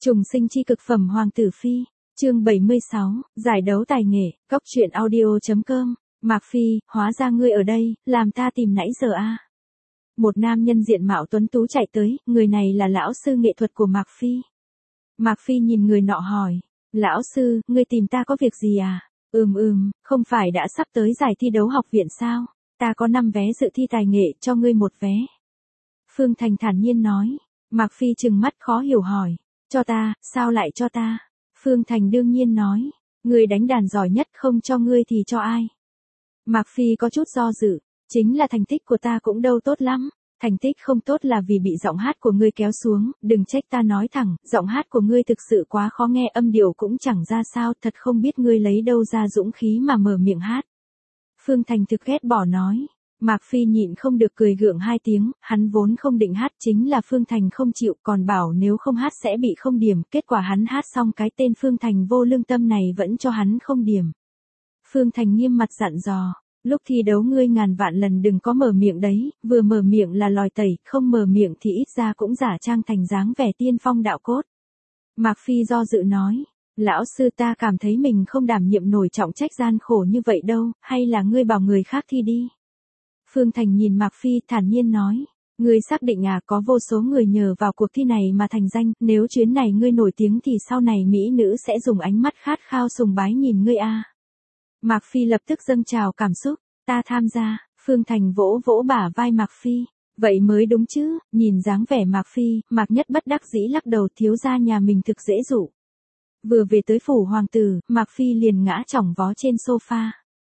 Trùng sinh chi cực phẩm Hoàng tử Phi, chương 76, giải đấu tài nghệ, góc truyện audio.com, Mạc Phi, hóa ra ngươi ở đây, làm ta tìm nãy giờ a. Một nam nhân diện mạo tuấn tú chạy tới, người này là lão sư nghệ thuật của Mạc Phi. Mạc Phi nhìn người nọ hỏi, lão sư, ngươi tìm ta có việc gì à? Không phải đã sắp tới giải thi đấu học viện sao? Ta có 5 vé dự thi tài nghệ, cho ngươi 1 vé. Phương Thành thản nhiên nói. Mạc Phi trừng mắt khó hiểu hỏi, cho ta, sao lại cho ta? Phương Thành đương nhiên nói, ngươi đánh đàn giỏi nhất, không cho ngươi thì cho ai? Mạc Phi có chút do dự, chính là thành tích của ta cũng đâu tốt lắm. Thành tích không tốt là vì bị giọng hát của ngươi kéo xuống, đừng trách ta nói thẳng, giọng hát của ngươi thực sự quá khó nghe, âm điệu cũng chẳng ra sao, thật không biết ngươi lấy đâu ra dũng khí mà mở miệng hát. Phương Thành thực ghét bỏ nói. Mạc Phi nhịn không được cười gượng 2 tiếng, hắn vốn không định hát, chính là Phương Thành không chịu, còn bảo nếu không hát sẽ bị không điểm, kết quả hắn hát xong cái tên Phương Thành vô lương tâm này vẫn cho hắn không điểm. Phương Thành nghiêm mặt dặn dò, lúc thi đấu ngươi ngàn vạn lần đừng có mở miệng đấy, vừa mở miệng là lòi tẩy, không mở miệng thì ít ra cũng giả trang thành dáng vẻ tiên phong đạo cốt. Mạc Phi do dự nói, lão sư ta cảm thấy mình không đảm nhiệm nổi trọng trách gian khổ như vậy đâu, hay là ngươi bảo người khác thi đi. Phương Thành nhìn Mạc Phi thản nhiên nói, ngươi xác định à, có vô số người nhờ vào cuộc thi này mà thành danh, nếu chuyến này ngươi nổi tiếng thì sau này mỹ nữ sẽ dùng ánh mắt khát khao sùng bái nhìn ngươi a. Mạc Phi lập tức dâng trào cảm xúc, ta tham gia. Phương Thành vỗ vỗ bả vai Mạc Phi, vậy mới đúng chứ, nhìn dáng vẻ Mạc Phi, Mạc Nhất bất đắc dĩ lắc đầu, thiếu gia nhà mình thực dễ dụ. Vừa về tới phủ hoàng tử, Mạc Phi liền ngã chỏng vó trên sofa.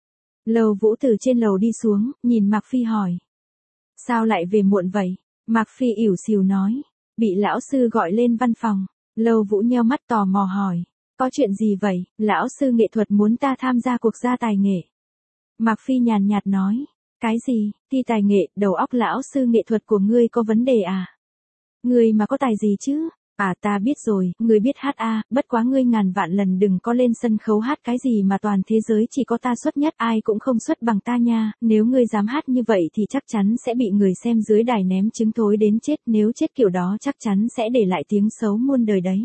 Lầu Vũ từ trên lầu đi xuống, nhìn Mạc Phi hỏi. Sao lại về muộn vậy? Mạc Phi ỉu xìu nói. Bị lão sư gọi lên văn phòng. Lầu Vũ nheo mắt tò mò hỏi. Có chuyện gì vậy? Lão sư nghệ thuật muốn ta tham gia cuộc gia tài nghệ. Mạc Phi nhàn nhạt nói. Cái gì? Thi tài nghệ, đầu óc lão sư nghệ thuật của ngươi có vấn đề à? Ngươi mà có tài gì chứ? À ta biết rồi, ngươi biết hát a, bất quá ngươi ngàn vạn lần đừng có lên sân khấu hát cái gì mà toàn thế giới chỉ có ta xuất nhất, ai cũng không xuất bằng ta nha, nếu ngươi dám hát như vậy thì chắc chắn sẽ bị người xem dưới đài ném trứng thối đến chết, nếu chết kiểu đó chắc chắn sẽ để lại tiếng xấu muôn đời đấy.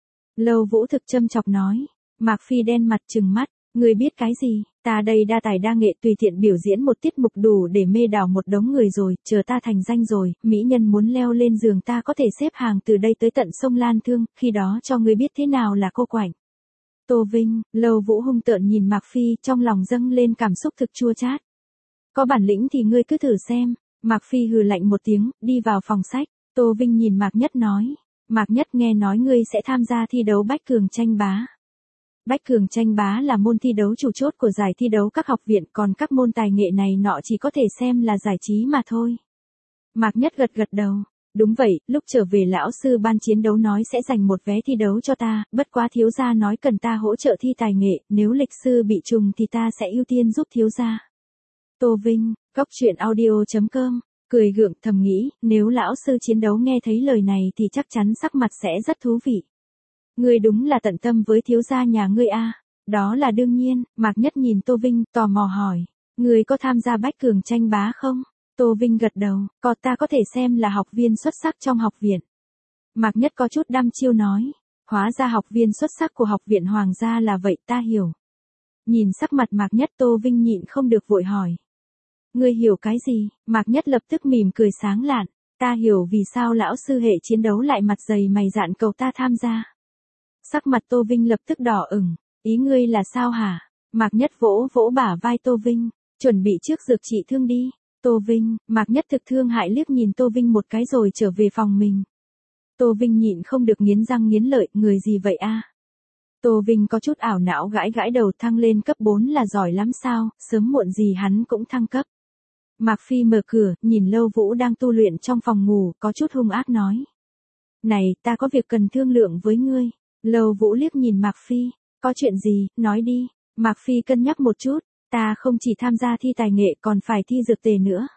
Lầu Vũ thực châm chọc nói. Mạc Phi đen mặt trừng mắt, ngươi biết cái gì, ta đây đa tài đa nghệ tùy tiện biểu diễn một tiết mục đủ để mê đảo một đống người rồi, chờ ta thành danh rồi, mỹ nhân muốn leo lên giường ta có thể xếp hàng từ đây tới tận sông Lan Thương, khi đó cho ngươi biết thế nào là cô quạnh. Tô Vinh, Lầu Vũ hung tợn nhìn Mạc Phi, trong lòng dâng lên cảm xúc thực chua chát. Có bản lĩnh thì ngươi cứ thử xem. Mạc Phi hừ lạnh một tiếng, đi vào phòng sách. Tô Vinh nhìn Mạc Nhất nói. Mạc Nhất, nghe nói ngươi sẽ tham gia thi đấu Bách Cường tranh bá. Bách Cường tranh bá là môn thi đấu chủ chốt của giải thi đấu các học viện, còn các môn tài nghệ này nọ chỉ có thể xem là giải trí mà thôi. Mạc Nhất gật gật đầu. Đúng vậy, lúc trở về lão sư ban chiến đấu nói sẽ dành 1 vé thi đấu cho ta, bất quá thiếu gia nói cần ta hỗ trợ thi tài nghệ, nếu lịch sư bị trùng thì ta sẽ ưu tiên giúp thiếu gia. Tô Vinh, góc truyện audio.com, cười gượng thầm nghĩ, nếu lão sư chiến đấu nghe thấy lời này thì chắc chắn sắc mặt sẽ rất thú vị. Ngươi đúng là tận tâm với thiếu gia nhà ngươi a. Đó là đương nhiên. Mạc Nhất nhìn Tô Vinh, tò mò hỏi. Ngươi có tham gia Bách Cường tranh bá không? Tô Vinh gật đầu, có, ta có thể xem là học viên xuất sắc trong học viện. Mạc Nhất có chút đăm chiêu nói. Hóa ra học viên xuất sắc của học viện Hoàng gia là vậy, ta hiểu. Nhìn sắc mặt Mạc Nhất, Tô Vinh nhịn không được vội hỏi. Ngươi hiểu cái gì? Mạc Nhất lập tức mỉm cười sáng lạn. Ta hiểu vì sao lão sư hệ chiến đấu lại mặt dày mày dạn cầu ta tham gia. Sắc mặt Tô Vinh lập tức đỏ ửng. Ý ngươi là sao hả? Mạc Nhất vỗ vỗ bả vai Tô Vinh. Chuẩn bị trước dược trị thương đi. Tô Vinh, Mạc Nhất thực thương hại liếc nhìn Tô Vinh một cái rồi trở về phòng mình. Tô Vinh nhịn không được nghiến răng nghiến lợi, người gì vậy a? Tô Vinh có chút ảo não gãi gãi đầu, thăng lên cấp 4 là giỏi lắm sao, sớm muộn gì hắn cũng thăng cấp. Mạc Phi mở cửa, nhìn Lâu Vũ đang tu luyện trong phòng ngủ, có chút hung ác nói. Này, ta có việc cần thương lượng với ngươi. Lâu Vũ liếc nhìn Mạc Phi, có chuyện gì, nói đi. Mạc Phi cân nhắc một chút, ta không chỉ tham gia thi tài nghệ còn phải thi dược tề nữa.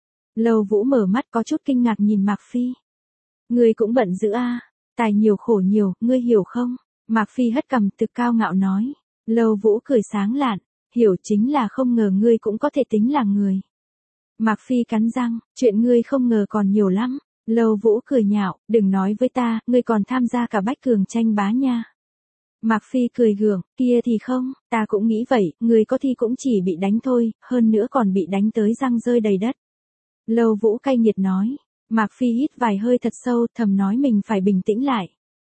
Lâu Vũ mở mắt có chút kinh ngạc nhìn Mạc Phi. Ngươi cũng bận dữ a, tài nhiều khổ nhiều, ngươi hiểu không? Mạc Phi hất cằm thực cao ngạo nói. Lâu Vũ cười sáng lạn, hiểu chính là không ngờ ngươi cũng có thể tính là người. Mạc Phi cắn răng, chuyện ngươi không ngờ còn nhiều lắm. Lâu Vũ cười nhạo, đừng nói với ta, ngươi còn tham gia cả bách cường tranh bá nha. Mạc Phi cười gượng, kia thì không, ta cũng nghĩ vậy, người có thi cũng chỉ bị đánh thôi, hơn nữa còn bị đánh tới răng rơi đầy đất. Lâu Vũ cay nghiệt nói. Mạc Phi hít vài hơi thật sâu, thầm nói mình phải bình tĩnh lại.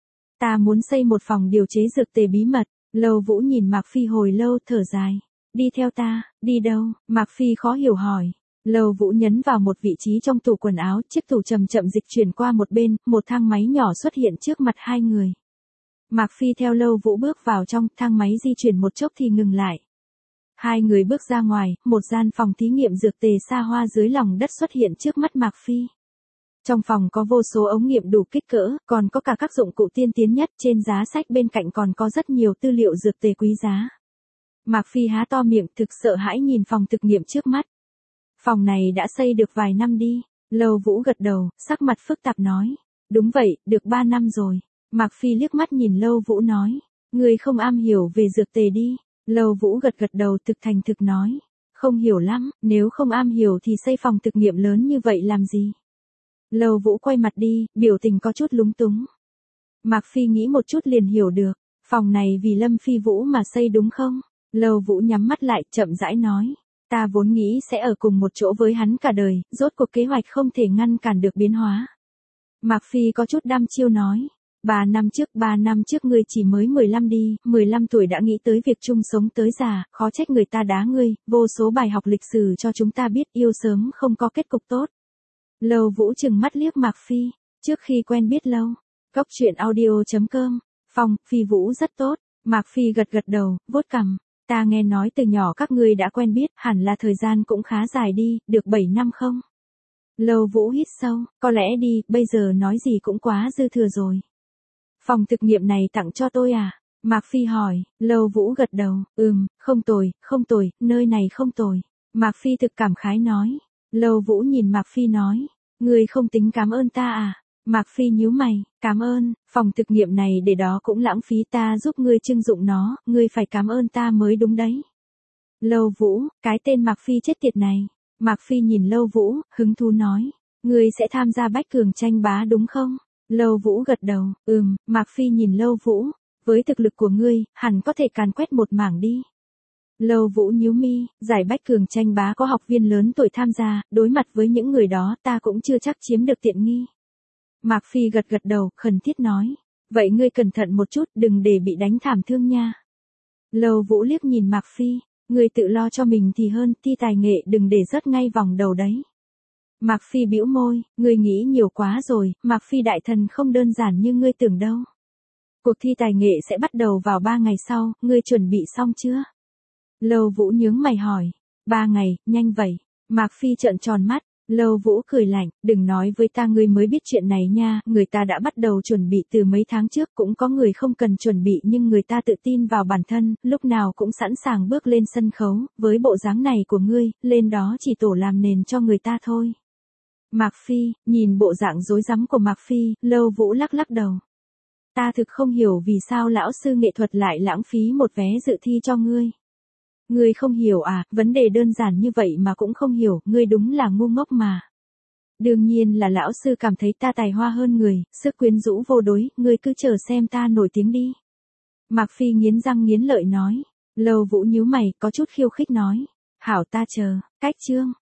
Ta muốn xây một phòng điều chế dược tề bí mật. Lâu Vũ nhìn Mạc Phi hồi lâu, thở dài. Đi theo ta, đi đâu? Mạc Phi khó hiểu hỏi. Lâu Vũ nhấn vào một vị trí trong tủ quần áo, chiếc tủ chậm chậm dịch chuyển qua một bên, một thang máy nhỏ xuất hiện trước mặt hai người. Mạc Phi theo Lâu Vũ bước vào trong, thang máy di chuyển một chốc thì ngừng lại. Hai người bước ra ngoài, một gian phòng thí nghiệm dược tề xa hoa dưới lòng đất xuất hiện trước mắt Mạc Phi. Trong phòng có vô số ống nghiệm đủ kích cỡ, còn có cả các dụng cụ tiên tiến nhất, trên giá sách bên cạnh còn có rất nhiều tư liệu dược tề quý giá. Mạc Phi há to miệng, thực sợ hãi nhìn phòng thực nghiệm trước mắt. Phòng này đã xây được vài năm đi. Lâu Vũ gật đầu, sắc mặt phức tạp nói. Đúng vậy, được 3 năm rồi. Mạc Phi liếc mắt nhìn Lâu Vũ nói. Người không am hiểu về dược tề đi. Lâu Vũ gật gật đầu thực thành thực nói. Không hiểu lắm, nếu không am hiểu thì xây phòng thực nghiệm lớn như vậy làm gì? Lâu Vũ quay mặt đi, biểu tình có chút lúng túng. Mạc Phi nghĩ một chút liền hiểu được. Phòng này vì Lâm Phi Vũ mà xây đúng không? Lâu Vũ nhắm mắt lại, chậm rãi nói. Ta vốn nghĩ sẽ ở cùng một chỗ với hắn cả đời, rốt cuộc kế hoạch không thể ngăn cản được biến hóa. Mạc Phi có chút đăm chiêu nói. 3 năm trước ngươi chỉ mới 15 đi, 15 tuổi đã nghĩ tới việc chung sống tới già, khó trách người ta đá ngươi, vô số bài học lịch sử cho chúng ta biết yêu sớm không có kết cục tốt. Lâu Vũ chừng mắt liếc Mạc Phi, trước khi quen biết lâu. Cốc truyện audio.com, Phong, Phi Vũ rất tốt. Mạc Phi gật gật đầu, vuốt cằm. Ta nghe nói từ nhỏ các ngươi đã quen biết, hẳn là thời gian cũng khá dài đi, được 7 năm không? Lâu Vũ hít sâu, có lẽ đi, bây giờ nói gì cũng quá dư thừa rồi. Phòng thực nghiệm này tặng cho tôi à? Mạc Phi hỏi. Lâu Vũ gật đầu, không tồi, nơi này không tồi. Mạc Phi thực cảm khái nói. Lâu Vũ nhìn Mạc Phi nói. Ngươi không tính cảm ơn ta à? Mạc Phi nhíu mày, cảm ơn, phòng thực nghiệm này để đó cũng lãng phí, ta giúp ngươi trưng dụng nó, ngươi phải cảm ơn ta mới đúng đấy. Lâu Vũ, cái tên Mạc Phi chết tiệt này. Mạc Phi nhìn Lâu Vũ, hứng thú nói. Ngươi sẽ tham gia bách cường tranh bá đúng không? Lâu Vũ gật đầu, Mạc Phi nhìn Lâu Vũ. Với thực lực của ngươi, hẳn có thể càn quét một mảng đi. Lâu Vũ nhíu mi, giải bách cường tranh bá có học viên lớn tuổi tham gia, đối mặt với những người đó ta cũng chưa chắc chiếm được tiện nghi. Mạc Phi gật gật đầu, khẩn thiết nói. Vậy ngươi cẩn thận một chút, đừng để bị đánh thảm thương nha. Lâu Vũ liếc nhìn Mạc Phi, ngươi tự lo cho mình thì hơn, thi tài nghệ đừng để rớt ngay vòng đầu đấy. Mạc Phi bĩu môi, ngươi nghĩ nhiều quá rồi, Mạc Phi đại thần không đơn giản như ngươi tưởng đâu. Cuộc thi tài nghệ sẽ bắt đầu vào 3 ngày sau, ngươi chuẩn bị xong chưa? Lâu Vũ nhướng mày hỏi. 3 ngày, nhanh vậy. Mạc Phi trợn tròn mắt. Lâu Vũ cười lạnh, đừng nói với ta ngươi mới biết chuyện này nha, người ta đã bắt đầu chuẩn bị từ mấy tháng trước, cũng có người không cần chuẩn bị nhưng người ta tự tin vào bản thân, lúc nào cũng sẵn sàng bước lên sân khấu, với bộ dáng này của ngươi, lên đó chỉ tổ làm nền cho người ta thôi. Mạc Phi, nhìn bộ dạng rối rắm của Mạc Phi, Lâu Vũ lắc lắc đầu. Ta thực không hiểu vì sao lão sư nghệ thuật lại lãng phí một vé dự thi cho ngươi. Ngươi không hiểu à, vấn đề đơn giản như vậy mà cũng không hiểu, ngươi đúng là ngu ngốc mà. Đương nhiên là lão sư cảm thấy ta tài hoa hơn người, sức quyến rũ vô đối, ngươi cứ chờ xem ta nổi tiếng đi. Mạc Phi nghiến răng nghiến lợi nói. Lâu Vũ nhíu mày, có chút khiêu khích nói. Hảo ta chờ, cách chương.